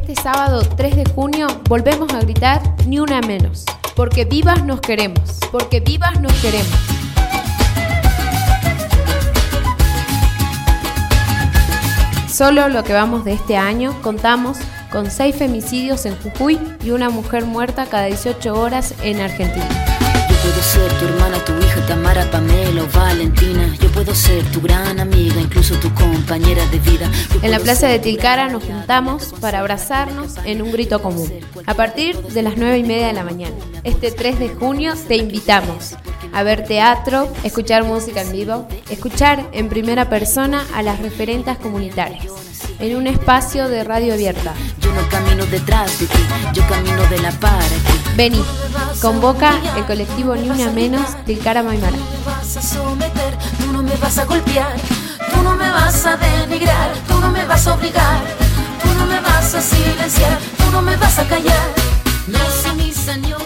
este sábado 3 de junio volvemos a gritar ni una menos. Porque vivas nos queremos. Porque vivas nos queremos. Solo lo que vamos de este año contamos con 6 femicidios en Jujuy y una mujer muerta cada 18 horas en Argentina. Yo puedo ser tu hermana, tu hija, Tamara, Pamela o Valentina. Yo puedo ser tu gran amiga, incluso tu compañera de vida. En la plaza de Tilcara nos juntamos para abrazarnos en un grito común. A partir de las 9:30 de la mañana. Este 3 de junio te invitamos a ver teatro, escuchar música en vivo, escuchar en primera persona a las referentas comunitarias, en un espacio de radio abierta. Yo no camino detrás de ti, yo camino de la par aquí. Vení, convoca el colectivo Ni Una Menos Tilcara Maimara. Tú no me vas a someter, tú no me vas a golpear, tú no me vas a denigrar, tú no me vas a obligar, tú no me vas a silenciar, tú no me vas a callar. No, sí, mi señor.